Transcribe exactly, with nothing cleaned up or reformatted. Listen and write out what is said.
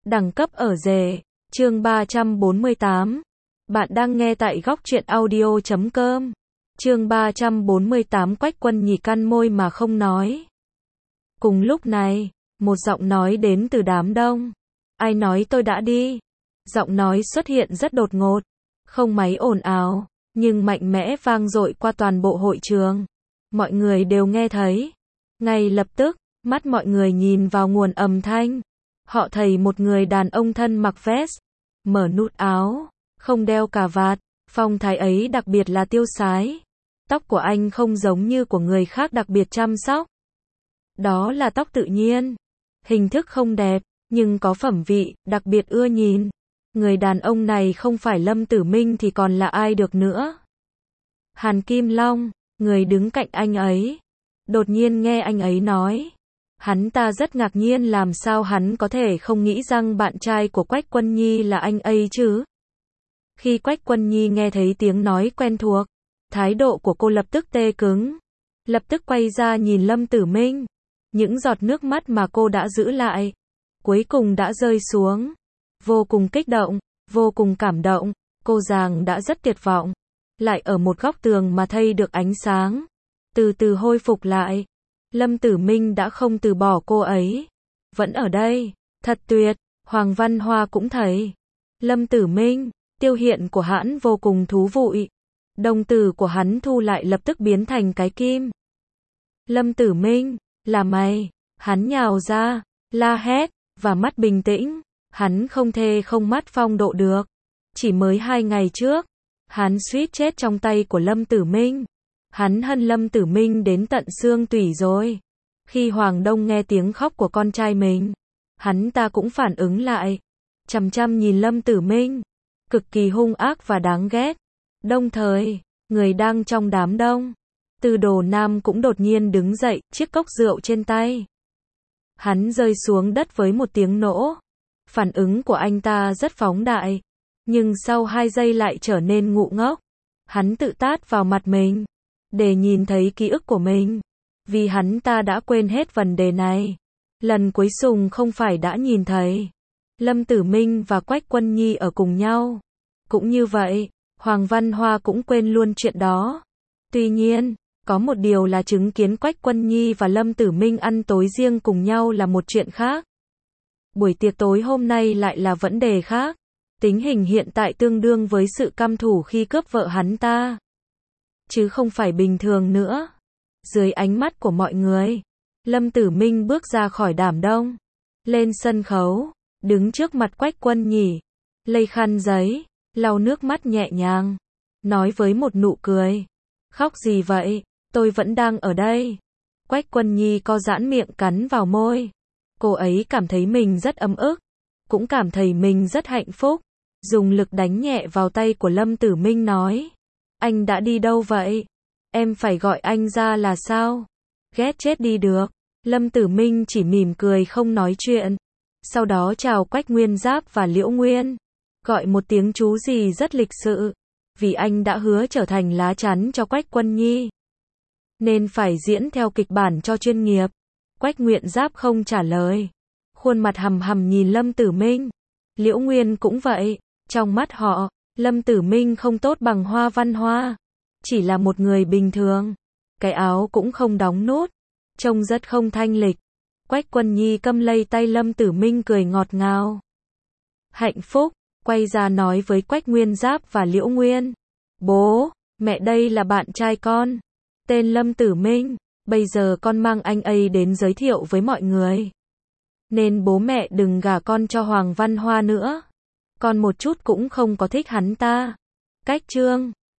Đẳng cấp ở rể. Chương ba trăm bốn mươi tám. Bạn đang nghe tại góc truyện audio chấm com. Chương ba trăm bốn mươi tám. Quách Quân Nhì căn môi mà không nói. Cùng lúc này, một giọng nói đến từ đám đông. Ai nói tôi đã đi? Giọng nói xuất hiện rất đột ngột, không máy ồn ào, nhưng mạnh mẽ vang dội qua toàn bộ hội trường. Mọi người đều nghe thấy. Ngay lập tức, mắt mọi người nhìn vào nguồn âm thanh. Họ thấy một người đàn ông thân mặc vest, mở nút áo, không đeo cà vạt, phong thái ấy đặc biệt là tiêu sái. Tóc của anh không giống như của người khác đặc biệt chăm sóc. Đó là tóc tự nhiên, hình thức không đẹp, nhưng có phẩm vị, đặc biệt ưa nhìn. Người đàn ông này không phải Lâm Tử Minh thì còn là ai được nữa. Hàn Kim Long, người đứng cạnh anh ấy, đột nhiên nghe anh ấy nói. Hắn ta rất ngạc nhiên, làm sao hắn có thể không nghĩ rằng bạn trai của Quách Quân Nhi là anh ấy chứ? Khi Quách Quân Nhi nghe thấy tiếng nói quen thuộc, thái độ của cô lập tức tê cứng. Lập tức quay ra nhìn Lâm Tử Minh. Những giọt nước mắt mà cô đã giữ lại, cuối cùng đã rơi xuống. Vô cùng kích động, vô cùng cảm động, cô nàng đã rất tuyệt vọng. Lại ở một góc tường mà thấy được ánh sáng, từ từ hồi phục lại. Lâm Tử Minh đã không từ bỏ cô ấy, vẫn ở đây, thật tuyệt. Hoàng Văn Hoa cũng thấy. Lâm Tử Minh, tiêu hiện của hắn vô cùng thú vị. Đồng tử của hắn thu lại lập tức biến thành cái kim. Lâm Tử Minh, là mày? Hắn nhào ra, la hét, và mắt bình tĩnh. Hắn không thể không mắt phong độ được. Chỉ mới hai ngày trước, hắn suýt chết trong tay của Lâm Tử Minh. Hắn hận Lâm Tử Minh đến tận xương tủy rồi. Khi Hoàng Đông nghe tiếng khóc của con trai mình, hắn ta cũng phản ứng lại, chằm chằm nhìn Lâm Tử Minh, cực kỳ hung ác và đáng ghét. Đồng thời, người đang trong đám đông, Từ Đồ Nam cũng đột nhiên đứng dậy, chiếc cốc rượu trên tay hắn rơi xuống đất với một tiếng nổ. Phản ứng của anh ta rất phóng đại, nhưng sau hai giây lại trở nên ngu ngốc. Hắn tự tát vào mặt mình, để nhìn thấy ký ức của mình. Vì hắn ta đã quên hết vấn đề này. Lần cuối cùng không phải đã nhìn thấy Lâm Tử Minh và Quách Quân Nhi ở cùng nhau. Cũng như vậy, Hoàng Văn Hoa cũng quên luôn chuyện đó. Tuy nhiên, có một điều là chứng kiến Quách Quân Nhi và Lâm Tử Minh ăn tối riêng cùng nhau là một chuyện khác. Buổi tiệc tối hôm nay lại là vấn đề khác. Tình hình hiện tại tương đương với sự căm thù khi cướp vợ hắn ta, chứ không phải bình thường nữa. Dưới ánh mắt của mọi người, Lâm Tử Minh bước ra khỏi đám đông, lên sân khấu, đứng trước mặt Quách Quân Nhi, lấy khăn giấy, lau nước mắt nhẹ nhàng, nói với một nụ cười. Khóc gì vậy? Tôi vẫn đang ở đây. Quách Quân Nhi co giãn miệng cắn vào môi. Cô ấy cảm thấy mình rất ấm ức, cũng cảm thấy mình rất hạnh phúc. Dùng lực đánh nhẹ vào tay của Lâm Tử Minh nói. Anh đã đi đâu vậy? Em phải gọi anh ra là sao? Ghét chết đi được. Lâm Tử Minh chỉ mỉm cười không nói chuyện. Sau đó chào Quách Nguyên Giáp và Liễu Nguyên. Gọi một tiếng chú gì rất lịch sự. Vì anh đã hứa trở thành lá chắn cho Quách Quân Nhi, nên phải diễn theo kịch bản cho chuyên nghiệp. Quách Nguyên Giáp không trả lời, khuôn mặt hầm hầm nhìn Lâm Tử Minh. Liễu Nguyên cũng vậy. Trong mắt họ, Lâm Tử Minh không tốt bằng Hoa Văn Hoa, chỉ là một người bình thường. Cái áo cũng không đóng nút, trông rất không thanh lịch. Quách Quân Nhi cầm lấy tay Lâm Tử Minh cười ngọt ngào. Hạnh phúc, quay ra nói với Quách Nguyên Giáp và Liễu Nguyên. Bố, mẹ đây là bạn trai con, tên Lâm Tử Minh. Bây giờ con mang anh ấy đến giới thiệu với mọi người. Nên bố mẹ đừng gả con cho Hoàng Văn Hoa nữa. Con một chút cũng không có thích hắn ta. Cách chương